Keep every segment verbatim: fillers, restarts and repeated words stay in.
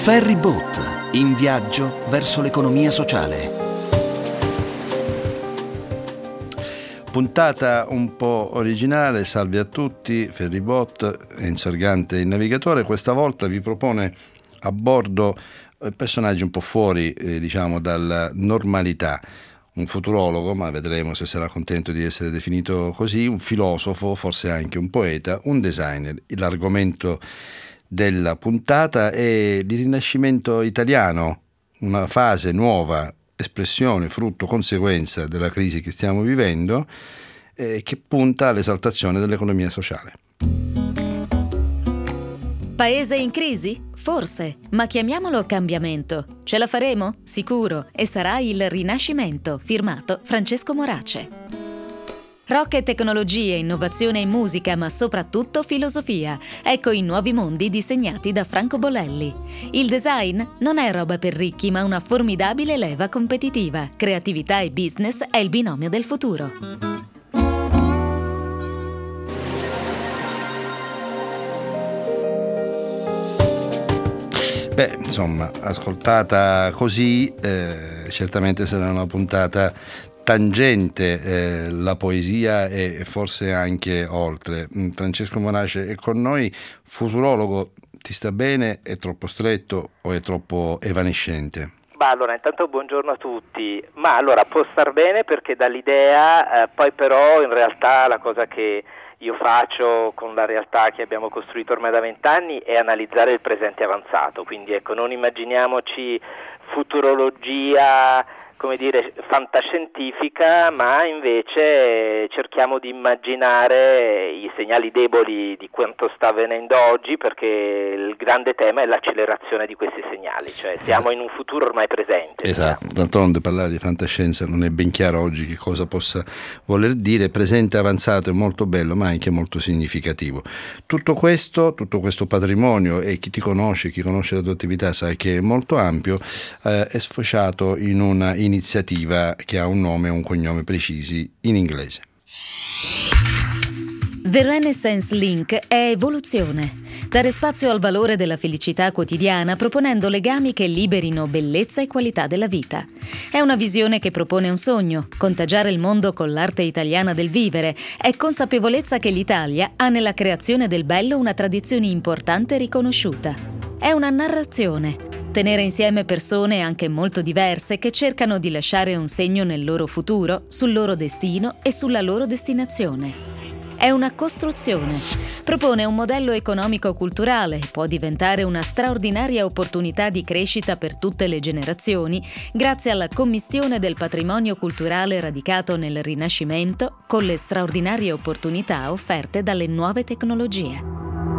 Ferry Boat, in viaggio verso l'economia sociale. Puntata un po' originale, salve a tutti, Ferry Boat, Enzo Argante il navigatore. Questa volta vi propone a bordo personaggi un po' fuori eh, diciamo dalla normalità. Un futurologo, ma vedremo se sarà contento di essere definito così, un filosofo, forse anche un poeta, un designer. L'argomento della puntata è il Rinascimento italiano, una fase nuova, espressione, frutto, conseguenza della crisi che stiamo vivendo, eh, che punta all'esaltazione dell'economia sociale. Paese in crisi? Forse, ma chiamiamolo cambiamento. Ce la faremo? Sicuro, e sarà il Rinascimento, firmato Francesco Morace. Rock e tecnologie, innovazione e musica, ma soprattutto filosofia. Ecco i nuovi mondi disegnati da Franco Bolelli. Il design non è roba per ricchi, ma una formidabile leva competitiva. Creatività e business è il binomio del futuro. Beh, insomma, ascoltata così, eh, certamente sarà una puntata tangente, eh, la poesia e forse anche oltre. Francesco Morace è con noi, futurologo. Ti sta bene? È troppo stretto o è troppo evanescente? Ma allora, intanto buongiorno a tutti. Ma allora può star bene perché dà l'idea, eh, poi però in realtà la cosa che io faccio con la realtà che abbiamo costruito ormai da vent'anni è analizzare il presente avanzato. Quindi ecco, non immaginiamoci futurologia, come dire, fantascientifica, ma invece cerchiamo di immaginare i segnali deboli di quanto sta avvenendo oggi, perché il grande tema è l'accelerazione di questi segnali, cioè siamo in un futuro ormai presente. Esatto, d'altronde parlare di fantascienza non è ben chiaro oggi che cosa possa voler dire. Presente avanzato è molto bello, ma anche molto significativo. Tutto questo, tutto questo patrimonio, e chi ti conosce, chi conosce la tua attività sa che è molto ampio, eh, è sfociato in una iniziativa che ha un nome e un cognome precisi in inglese. The Renaissance Link è evoluzione. Dare spazio al valore della felicità quotidiana proponendo legami che liberino bellezza e qualità della vita. È una visione che propone un sogno, contagiare il mondo con l'arte italiana del vivere. È consapevolezza che l'Italia ha nella creazione del bello una tradizione importante e riconosciuta. È una narrazione. Tenere insieme persone anche molto diverse che cercano di lasciare un segno nel loro futuro, sul loro destino e sulla loro destinazione. È una costruzione. Propone un modello economico-culturale, può diventare una straordinaria opportunità di crescita per tutte le generazioni grazie alla commistione del patrimonio culturale radicato nel Rinascimento con le straordinarie opportunità offerte dalle nuove tecnologie.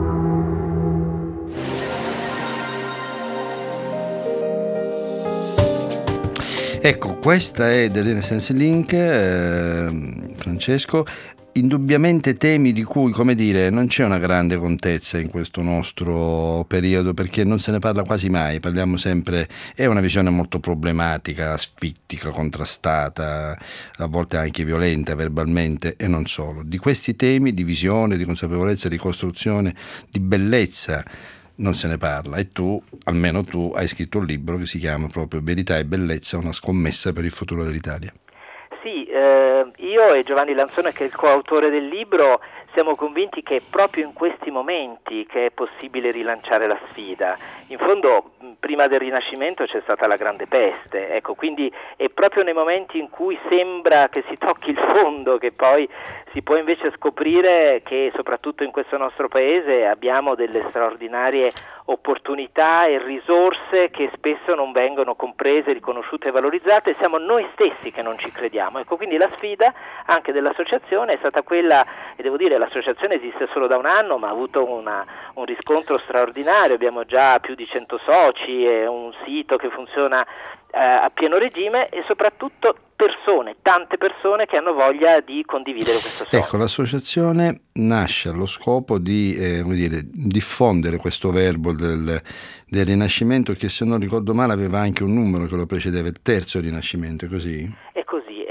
Ecco, questa è The Renaissance Link, eh, Francesco. Indubbiamente temi di cui, come dire, non c'è una grande contezza in questo nostro periodo, perché non se ne parla quasi mai. Parliamo sempre, è una visione molto problematica, asfittica, contrastata, a volte anche violenta verbalmente, e non solo. Di questi temi di visione, di consapevolezza, di costruzione, di bellezza non se ne parla, e tu, almeno tu, hai scritto un libro che si chiama proprio Verità e Bellezza, una scommessa per il futuro dell'Italia. Sì, eh, io e Giovanni Lanzone, che è il coautore del libro, siamo convinti che è proprio in questi momenti che è possibile rilanciare la sfida. In fondo, prima del Rinascimento c'è stata la Grande Peste, ecco, quindi è proprio nei momenti in cui sembra che si tocchi il fondo che poi si può invece scoprire che soprattutto in questo nostro paese abbiamo delle straordinarie opportunità e risorse che spesso non vengono comprese, riconosciute e valorizzate, e siamo noi stessi che non ci crediamo. Ecco, quindi la sfida anche dell'associazione è stata quella, e devo dire l'associazione esiste solo da un anno, ma ha avuto una, un riscontro straordinario. Abbiamo già più di cento soci e un sito che funziona eh, a pieno regime, e soprattutto persone, tante persone che hanno voglia di condividere questo sogno. Ecco, l'associazione nasce allo scopo di eh, come dire, diffondere questo verbo del, del Rinascimento, che, se non ricordo male, aveva anche un numero che lo precedeva, il terzo Rinascimento, è così? È così, è, è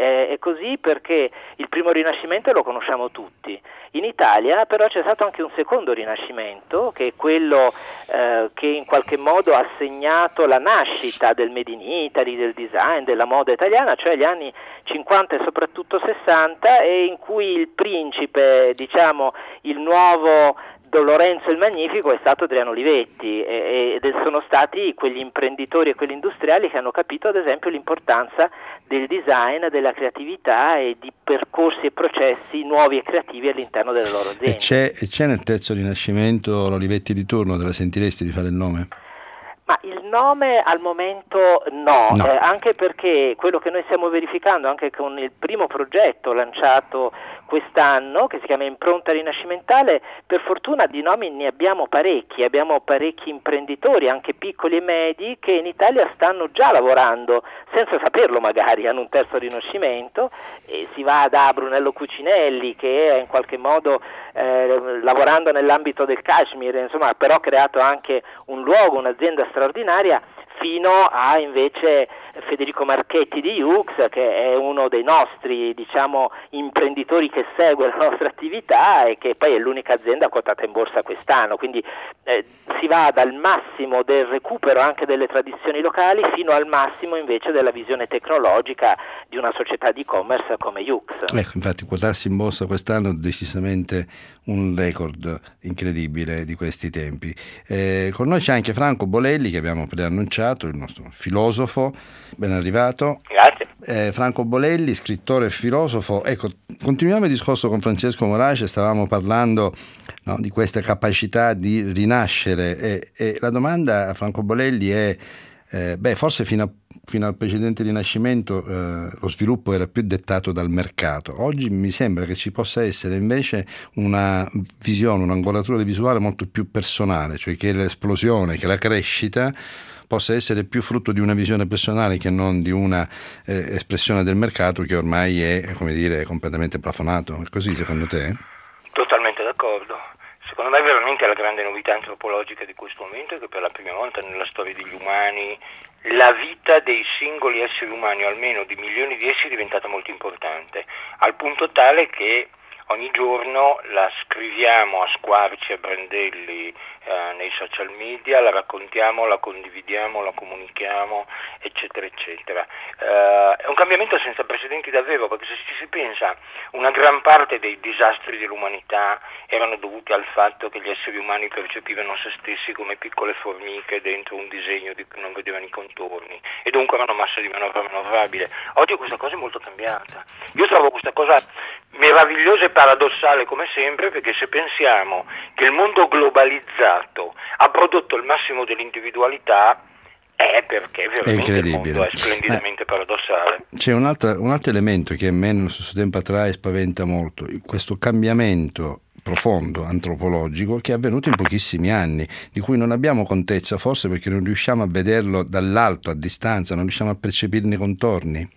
così perché il primo Rinascimento lo conosciamo tutti. In Italia però c'è stato anche un secondo Rinascimento, che è quello eh, che in qualche modo ha segnato la nascita del Made in Italy, del design, della moda italiana, cioè gli anni cinquanta e soprattutto sessanta, e in cui il principe, diciamo il nuovo Don Lorenzo il Magnifico, è stato Adriano Olivetti, ed sono stati quegli imprenditori e quegli industriali che hanno capito ad esempio l'importanza del design, della creatività e di percorsi e processi nuovi e creativi all'interno delle loro aziende. E c'è, e c'è nel terzo Rinascimento l'Olivetti di turno, te la sentiresti di fare il nome? Ma il nome al momento no, no. Eh, anche perché quello che noi stiamo verificando anche con il primo progetto lanciato quest'anno, che si chiama Impronta Rinascimentale, per fortuna di nomi ne abbiamo parecchi, abbiamo parecchi imprenditori, anche piccoli e medi, che in Italia stanno già lavorando, senza saperlo magari, hanno un terzo Rinascimento, e si va da Brunello Cucinelli, che è in qualche modo eh, lavorando nell'ambito del Kashmir, insomma, però ha creato anche un luogo, un'azienda straordinaria, fino a invece Federico Marchetti di Yux, che è uno dei nostri, diciamo, imprenditori che segue la nostra attività e che poi è l'unica azienda quotata in borsa quest'anno, quindi eh, si va dal massimo del recupero anche delle tradizioni locali fino al massimo invece della visione tecnologica di una società di e-commerce come Yux. Ecco, infatti quotarsi in borsa quest'anno è decisamente un record incredibile di questi tempi. Eh, con noi c'è anche Franco Bolelli, che abbiamo preannunciato, il nostro filosofo. Ben arrivato. Grazie. Eh, Franco Bolelli, scrittore e filosofo. Ecco, continuiamo il discorso con Francesco Morace, stavamo parlando, no, di questa capacità di rinascere e, e la domanda a Franco Bolelli è, eh, beh, forse fino, a, fino al precedente Rinascimento eh, lo sviluppo era più dettato dal mercato. Oggi mi sembra che ci possa essere invece una visione, un'angolatura visuale molto più personale, cioè che l'esplosione, che la crescita possa essere più frutto di una visione personale che non di una eh, espressione del mercato che ormai è, come dire, completamente plafonato. È così secondo te? Totalmente d'accordo. Secondo me veramente la grande novità antropologica di questo momento è che per la prima volta nella storia degli umani la vita dei singoli esseri umani, o almeno di milioni di essi, è diventata molto importante, al punto tale che ogni giorno la scriviamo a squarci, a brandelli eh, nei social media, la raccontiamo, la condividiamo, la comunichiamo, eccetera, eccetera. Eh, è un cambiamento senza precedenti davvero, perché se ci si pensa, una gran parte dei disastri dell'umanità erano dovuti al fatto che gli esseri umani percepivano se stessi come piccole formiche dentro un disegno di cui non vedevano i contorni e dunque erano massa di manovra manovrabile. Oggi questa cosa è molto cambiata. Io trovo questa cosa meravigliosa e paradossale come sempre, perché se pensiamo che il mondo globalizzato ha prodotto il massimo dell'individualità, è perché veramente il mondo è splendidamente eh, paradossale. C'è un altro, un altro elemento che a me nello stesso tempo attrae e spaventa molto, questo cambiamento profondo antropologico che è avvenuto in pochissimi anni, di cui non abbiamo contezza, forse perché non riusciamo a vederlo dall'alto, a distanza, non riusciamo a percepirne i contorni.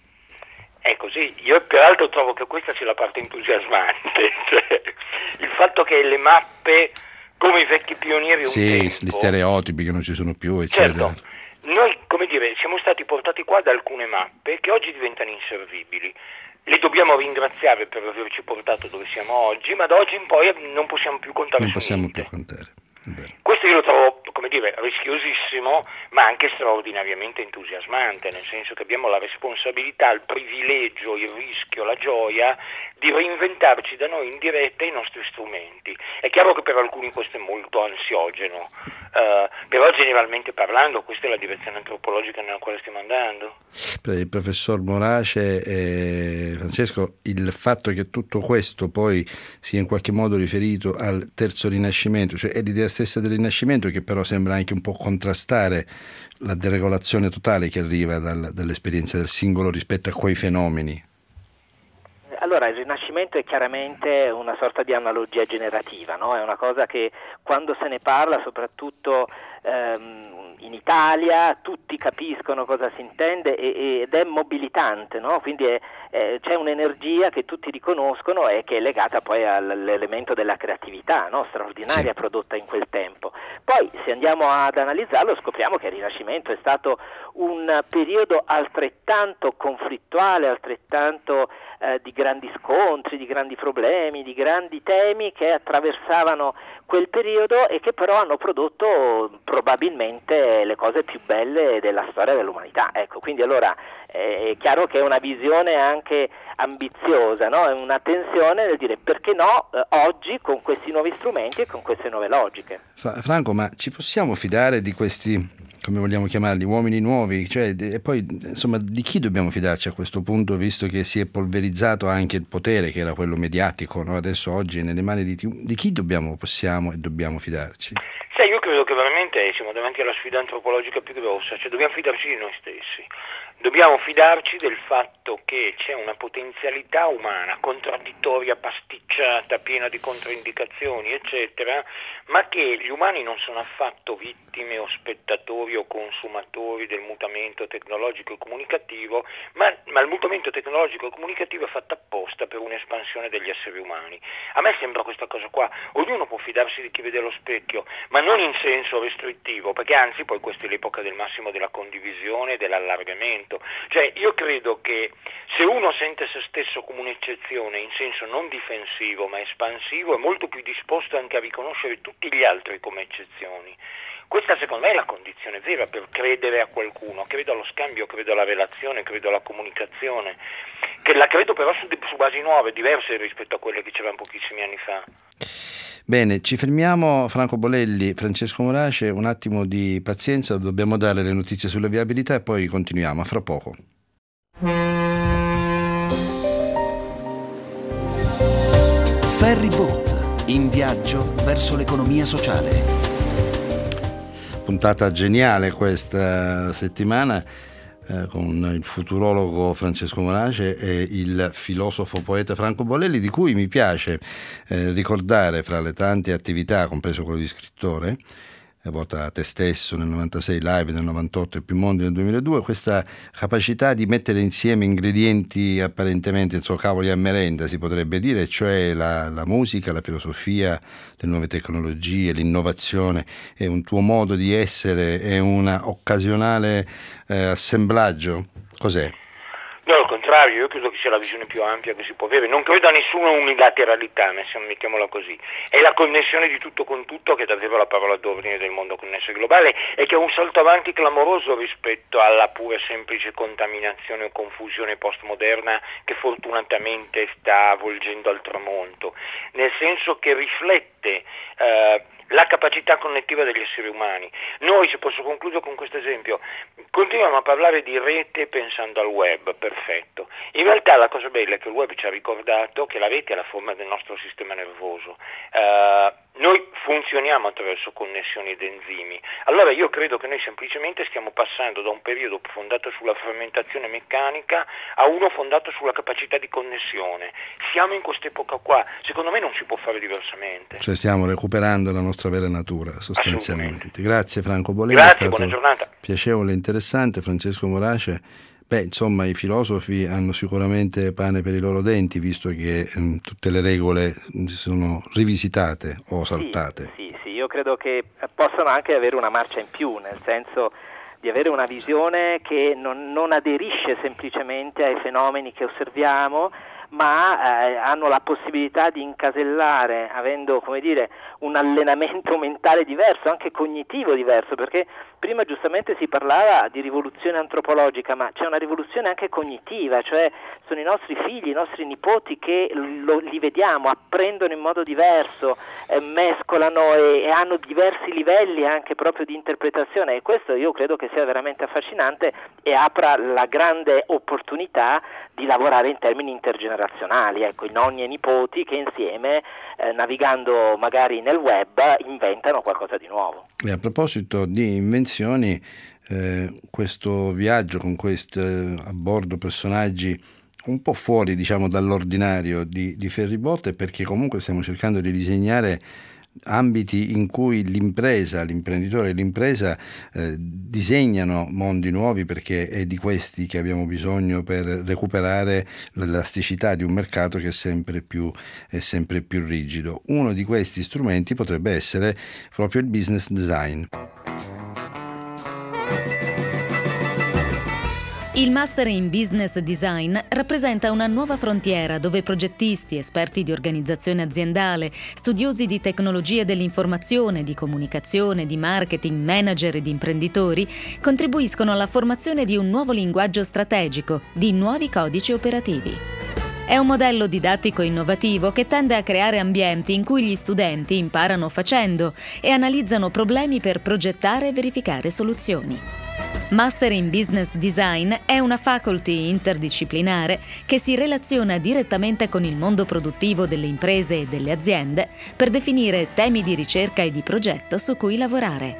È così, io peraltro trovo che questa sia la parte entusiasmante, cioè il fatto che le mappe, come i vecchi pionieri un sì, tempo, gli stereotipi che non ci sono più, eccetera. Certo, noi, come dire, siamo stati portati qua da alcune mappe che oggi diventano inservibili. Le dobbiamo ringraziare per averci portato dove siamo oggi, ma da oggi in poi non possiamo più contare non su possiamo niente. più contare. Questo io lo trovo, come dire, rischiosissimo, ma anche straordinariamente entusiasmante, nel senso che abbiamo la responsabilità, il privilegio, il rischio, la gioia di reinventarci da noi in diretta i nostri strumenti. È chiaro che per alcuni questo è molto ansiogeno, uh, però generalmente parlando questa è la direzione antropologica nella quale stiamo andando. Per il professor Morace, eh, Francesco, il fatto che tutto questo poi sia in qualche modo riferito al terzo Rinascimento, cioè è l'idea stessa del Rinascimento che però sembra anche un po' contrastare la deregolazione totale che arriva dal, dall'esperienza del singolo rispetto a quei fenomeni. Allora, il Rinascimento è chiaramente una sorta di analogia generativa, no? È una cosa che quando se ne parla, soprattutto ehm, in Italia, tutti capiscono cosa si intende e, ed è mobilitante, no? Quindi è, eh, c'è un'energia che tutti riconoscono e che è legata poi all'elemento della creatività, no? Straordinaria, sì, prodotta in quel tempo. Poi, se andiamo ad analizzarlo, scopriamo che il Rinascimento è stato un periodo altrettanto conflittuale, altrettanto eh, di grandi scontri, di grandi problemi, di grandi temi che attraversavano quel periodo e che però hanno prodotto probabilmente le cose più belle della storia dell'umanità. Ecco, quindi allora eh, è chiaro che è una visione anche ambiziosa, no? È una tensione nel dire perché no eh, oggi con questi nuovi strumenti e con queste nuove logiche. Fra- Franco, ma ci possiamo fidare di questi, come vogliamo chiamarli, uomini nuovi? Cioè, e poi, insomma, di chi dobbiamo fidarci a questo punto, visto che si è polverizzato anche il potere, che era quello mediatico, no? Adesso oggi è nelle mani di, di chi dobbiamo, possiamo e dobbiamo fidarci? Sai, io credo che veramente siamo davanti alla sfida antropologica più grossa, cioè dobbiamo fidarci di noi stessi. Dobbiamo fidarci del fatto che c'è una potenzialità umana contraddittoria, pasticciata, piena di controindicazioni, eccetera, ma che gli umani non sono affatto vittime o spettatori o consumatori del mutamento tecnologico e comunicativo, ma, ma il mutamento tecnologico e comunicativo è fatto apposta per un'espansione degli esseri umani. A me sembra questa cosa qua, ognuno può fidarsi di chi vede allo specchio, ma non in senso restrittivo, perché anzi poi questa è l'epoca del massimo della condivisione e dell'allargamento. Cioè io credo che se uno sente se stesso come un'eccezione in senso non difensivo ma espansivo, è molto più disposto anche a riconoscere tutti gli altri come eccezioni. Questa secondo me è la condizione vera per credere a qualcuno. Credo allo scambio, credo alla relazione, credo alla comunicazione, che la credo però su, su basi nuove, diverse rispetto a quelle che c'erano pochissimi anni fa. Bene, ci fermiamo. Franco Bolelli, Francesco Morace, un attimo di pazienza, dobbiamo dare le notizie sulla viabilità e poi continuiamo, a fra poco. Ferry Boat, in viaggio verso l'economia sociale. Puntata geniale questa settimana eh, con il futurologo Francesco Morace e il filosofo poeta Franco Bolelli, di cui mi piace eh, ricordare, fra le tante attività, compreso quello di scrittore, Vota a te stesso nel novantasei, Live nel novantotto e Più mondi nel duemiladue, questa capacità di mettere insieme ingredienti apparentemente, insomma, cavoli a merenda si potrebbe dire, cioè la, la musica, la filosofia, le nuove tecnologie, l'innovazione, è un tuo modo di essere, è un occasionale eh, assemblaggio. Cos'è? No, al contrario, io credo che sia la visione più ampia che si può avere, non credo a nessuna unilateralità, mettiamola così, è la connessione di tutto con tutto che è davvero la parola d'ordine del mondo connesso e globale e che è un salto avanti clamoroso rispetto alla pura e semplice contaminazione o confusione postmoderna che fortunatamente sta avvolgendo al tramonto, nel senso che riflette eh, la capacità connettiva degli esseri umani. Noi, se posso concludere con questo esempio, continuiamo a parlare di rete pensando al web, perfetto. In realtà la cosa bella è che il web ci ha ricordato che la rete è la forma del nostro sistema nervoso. Uh, noi funzioniamo attraverso connessioni ed enzimi. Allora io credo che noi semplicemente stiamo passando da un periodo fondato sulla frammentazione meccanica a uno fondato sulla capacità di connessione. Siamo in quest'epoca qua, secondo me non si può fare diversamente. Cioè stiamo recuperando la nostra vera natura sostanzialmente. Grazie Franco Bolelli. Grazie, buona giornata. Piacevole e interessante. Francesco Morace. Beh, insomma, i filosofi hanno sicuramente pane per i loro denti, visto che mh, tutte le regole si sono rivisitate o saltate. Sì, sì, sì, io credo che possano anche avere una marcia in più, nel senso di avere una visione che non, non aderisce semplicemente ai fenomeni che osserviamo, ma eh, hanno la possibilità di incasellare, avendo, come dire, un allenamento mentale diverso, anche cognitivo diverso, perché prima giustamente si parlava di rivoluzione antropologica, ma c'è una rivoluzione anche cognitiva, cioè sono i nostri figli, i nostri nipoti che lo, li vediamo, apprendono in modo diverso, eh, mescolano e, e hanno diversi livelli anche proprio di interpretazione, e questo io credo che sia veramente affascinante e apra la grande opportunità di lavorare in termini intergenerazionali, ecco, i nonni e i nipoti che insieme, eh, navigando magari nel web, inventano qualcosa di nuovo. E a proposito di invenzioni, eh, questo viaggio con questo a bordo personaggi un po' fuori, diciamo, dall'ordinario di, di Ferry Boat, perché comunque stiamo cercando di disegnare ambiti in cui l'impresa, l'imprenditore e l'impresa eh, disegnano mondi nuovi, perché è di questi che abbiamo bisogno per recuperare l'elasticità di un mercato che è sempre più, è sempre più rigido. Uno di questi strumenti potrebbe essere proprio il business design. Il Il Master in Business Design rappresenta una nuova frontiera dove progettisti, esperti di organizzazione aziendale, studiosi di tecnologie dell'informazione, di comunicazione, di marketing, manager ed imprenditori contribuiscono alla formazione di un nuovo linguaggio strategico, di nuovi codici operativi. È un modello didattico innovativo che tende a creare ambienti in cui gli studenti imparano facendo e analizzano problemi per progettare e verificare soluzioni. Master in Business Design è una faculty interdisciplinare che si relaziona direttamente con il mondo produttivo delle imprese e delle aziende per definire temi di ricerca e di progetto su cui lavorare.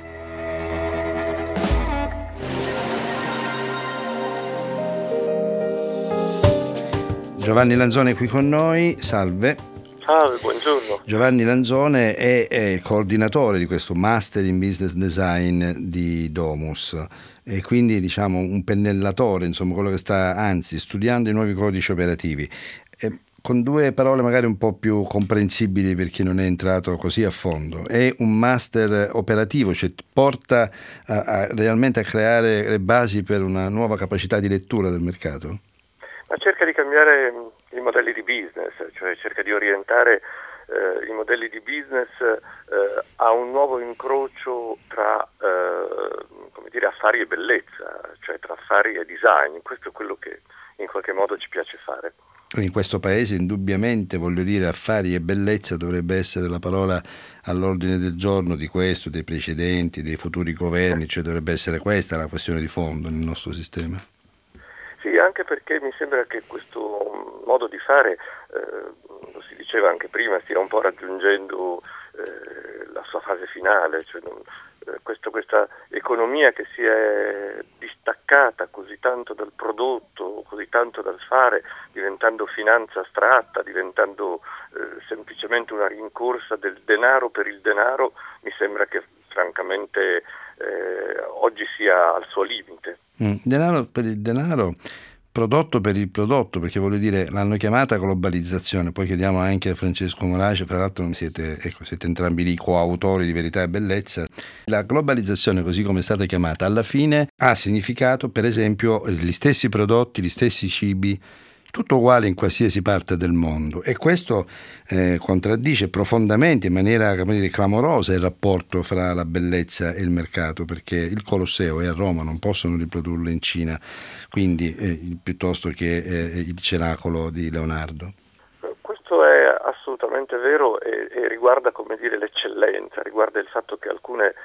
Giovanni Lanzone è qui con noi, salve. Salve, buongiorno. Giovanni Lanzone è, è il coordinatore di questo Master in Business Design di Domus e quindi diciamo un pennellatore, insomma quello che sta anzi studiando i nuovi codici operativi. E con due parole magari un po' più comprensibili per chi non è entrato così a fondo, è un master operativo, cioè porta a, a, realmente a creare le basi per una nuova capacità di lettura del mercato? Ma cerca di cambiare i modelli di business, cioè cerca di orientare eh, i modelli di business eh, a un nuovo incrocio tra eh, come dire, affari e bellezza, cioè tra affari e design. Questo è quello che in qualche modo ci piace fare. In questo paese indubbiamente, voglio dire, affari e bellezza dovrebbe essere la parola all'ordine del giorno di questo, dei precedenti, dei futuri governi, cioè dovrebbe essere questa la questione di fondo nel nostro sistema. Sì, anche perché mi sembra che questo modo di fare, eh, lo si diceva anche prima, stia un po' raggiungendo eh, la sua fase finale, cioè non, eh, questa, questa economia che si è distaccata così tanto dal prodotto, così tanto dal fare, diventando finanza astratta, diventando eh, semplicemente una rincorsa del denaro per il denaro, mi sembra che francamente eh, oggi sia al suo limite. Mm, denaro per il denaro, prodotto per il prodotto, perché voglio dire l'hanno chiamata globalizzazione, poi chiediamo anche a Francesco Morace, fra l'altro siete, ecco, siete entrambi lì coautori di Verità e Bellezza. La globalizzazione, così come è stata chiamata, alla fine ha significato per esempio gli stessi prodotti, gli stessi cibi, tutto uguale in qualsiasi parte del mondo, e questo eh, contraddice profondamente, in maniera, come dire, clamorosa, il rapporto fra la bellezza e il mercato, perché il Colosseo è a Roma, non possono riprodurlo in Cina, quindi eh, piuttosto che eh, il cenacolo di Leonardo. Questo è assolutamente vero e, e riguarda, come dire, l'eccellenza, riguarda il fatto che alcune eh,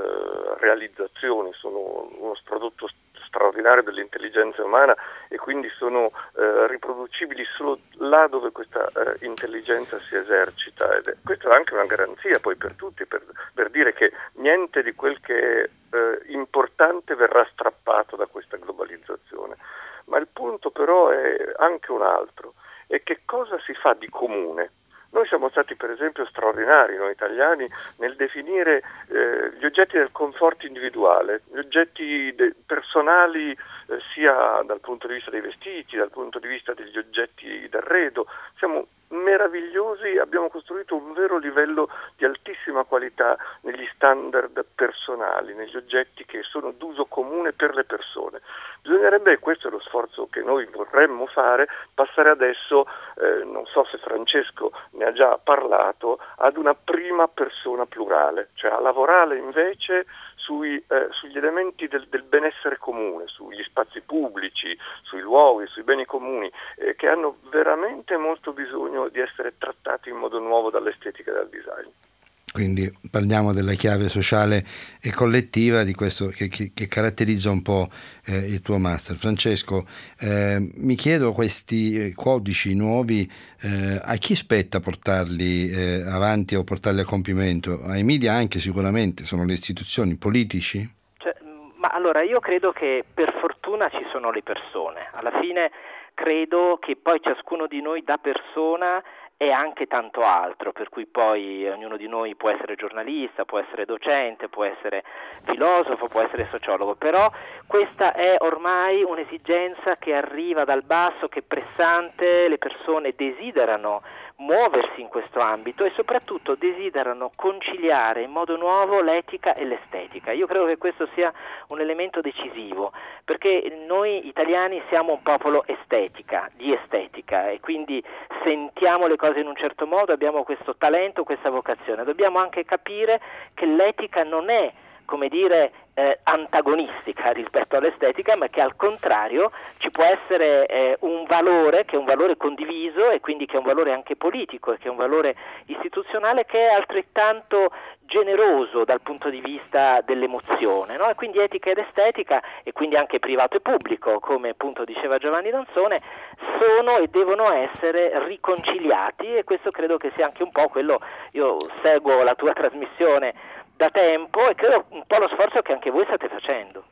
realizzazioni sono uno prodotto straordinario dell'intelligenza umana e quindi sono eh, riproducibili solo là dove questa eh, intelligenza si esercita, ed è, questa è anche una garanzia poi per tutti, per, per dire che niente di quel che è eh, importante verrà strappato da questa globalizzazione. Ma il punto però è anche un altro, è che cosa si fa di comune. Noi siamo stati per esempio straordinari, noi italiani, nel definire eh, gli oggetti del conforto individuale, gli oggetti de- personali eh, sia dal punto di vista dei vestiti, dal punto di vista degli oggetti d'arredo. Siamo meravigliosi, abbiamo costruito un vero livello di altissima qualità negli standard personali, negli oggetti che sono d'uso comune per le persone. Bisognerebbe, questo è lo sforzo che noi vorremmo fare, passare adesso, eh, non so se Francesco ne ha già parlato, ad una prima persona plurale, cioè a lavorare invece sui, eh, sugli elementi del, del benessere comune, sugli spazi pubblici, sui luoghi, sui beni comuni, eh, che hanno veramente molto bisogno di essere trattati in modo nuovo dall'estetica e dal design. Quindi parliamo della chiave sociale e collettiva di questo che, che, che caratterizza un po' eh, il tuo master. Francesco, eh, mi chiedo questi codici nuovi, eh, a chi spetta portarli eh, avanti o portarli a compimento? Ai media anche sicuramente, sono le istituzioni, politici? Cioè, ma allora io credo che per fortuna ci sono le persone, alla fine credo che poi ciascuno di noi da persona e anche tanto altro, per cui poi ognuno di noi può essere giornalista, può essere docente, può essere filosofo, può essere sociologo, però questa è ormai un'esigenza che arriva dal basso, che è pressante, le persone desiderano muoversi in questo ambito e soprattutto desiderano conciliare in modo nuovo l'etica e l'estetica. Io credo che questo sia un elemento decisivo, perché noi italiani siamo un popolo estetica, di estetica, e quindi sentiamo le cose in un certo modo, abbiamo questo talento, questa vocazione. Dobbiamo anche capire che l'etica non è, come dire, eh, antagonistica rispetto all'estetica, ma che al contrario ci può essere eh, un valore che è un valore condiviso e quindi che è un valore anche politico e che è un valore istituzionale che è altrettanto generoso dal punto di vista dell'emozione, no? E quindi etica ed estetica, e quindi anche privato e pubblico, come appunto diceva Giovanni Danzone, sono e devono essere riconciliati, e questo credo che sia anche un po' quello. Io seguo la tua trasmissione da tempo e credo un po' lo sforzo che anche voi state facendo.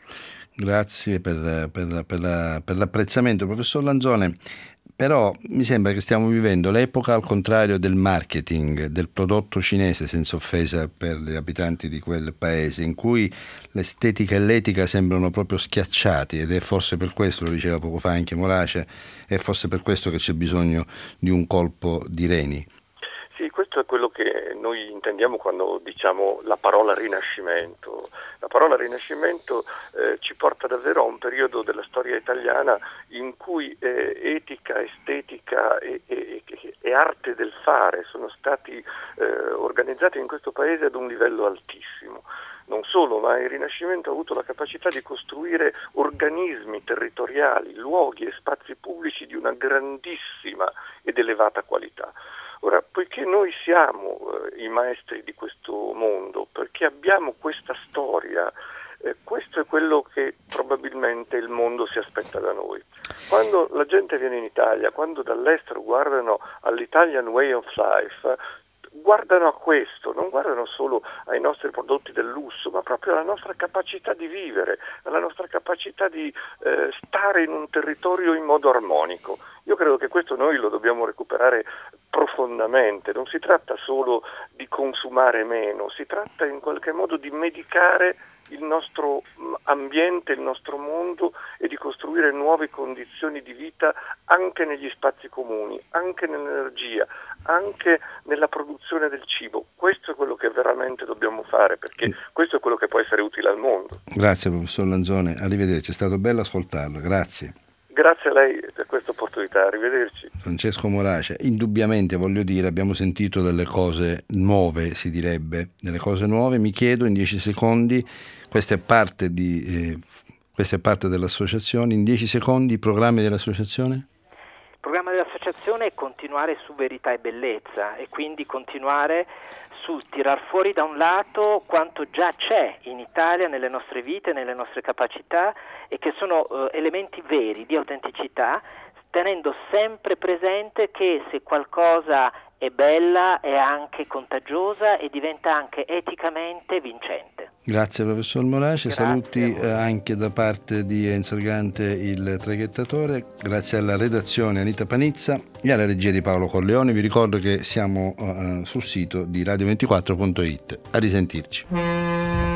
Grazie per, per, per, la, per l'apprezzamento, professor Lanzone. Però mi sembra che stiamo vivendo l'epoca al contrario del marketing, del prodotto cinese, senza offesa per gli abitanti di quel paese, in cui l'estetica e l'etica sembrano proprio schiacciati, ed è forse per questo, lo diceva poco fa anche Morace, è forse per questo che c'è bisogno di un colpo di reni. Sì, questo è quello che noi intendiamo quando diciamo la parola rinascimento. La parola rinascimento eh, ci porta davvero a un periodo della storia italiana in cui eh, etica, estetica e, e, e arte del fare sono stati eh, organizzati in questo paese ad un livello altissimo. Non solo, ma il Rinascimento ha avuto la capacità di costruire organismi territoriali, luoghi e spazi pubblici di una grandissima ed elevata qualità. Ora, poiché noi siamo eh, i maestri di questo mondo, perché abbiamo questa storia, eh, questo è quello che probabilmente il mondo si aspetta da noi. Quando la gente viene in Italia, quando dall'estero guardano all'Italian Way of Life, guardano a questo, non guardano solo ai nostri prodotti del lusso, ma proprio alla nostra capacità di vivere, alla nostra capacità di eh, stare in un territorio in modo armonico. Io credo che questo noi lo dobbiamo recuperare profondamente, non si tratta solo di consumare meno, si tratta in qualche modo di medicare il nostro ambiente, il nostro mondo, e di costruire nuove condizioni di vita anche negli spazi comuni, anche nell'energia, anche nella produzione del cibo. Questo è quello che veramente dobbiamo fare, perché questo è quello che può essere utile al mondo. Grazie professor Lanzone, arrivederci, è stato bello ascoltarlo, grazie. Grazie a lei per questa opportunità, arrivederci. Francesco Morace, indubbiamente voglio dire, abbiamo sentito delle cose nuove, si direbbe, delle cose nuove. Mi chiedo in dieci secondi, questa è parte di eh, questa è parte dell'associazione, in dieci secondi i programmi dell'associazione? Il programma dell'associazione è continuare su verità e bellezza, e quindi continuare su tirar fuori da un lato quanto già c'è in Italia nelle nostre vite, nelle nostre capacità, e che sono eh, elementi veri di autenticità, tenendo sempre presente che se qualcosa è bella è anche contagiosa e diventa anche eticamente vincente. Grazie professor Morace, Grazie saluti eh, anche da parte di Enzo Argante, il traghettatore, grazie alla redazione Anita Panizza e alla regia di Paolo Corleone. Vi ricordo che siamo uh, sul sito di radio ventiquattro punto it. A risentirci.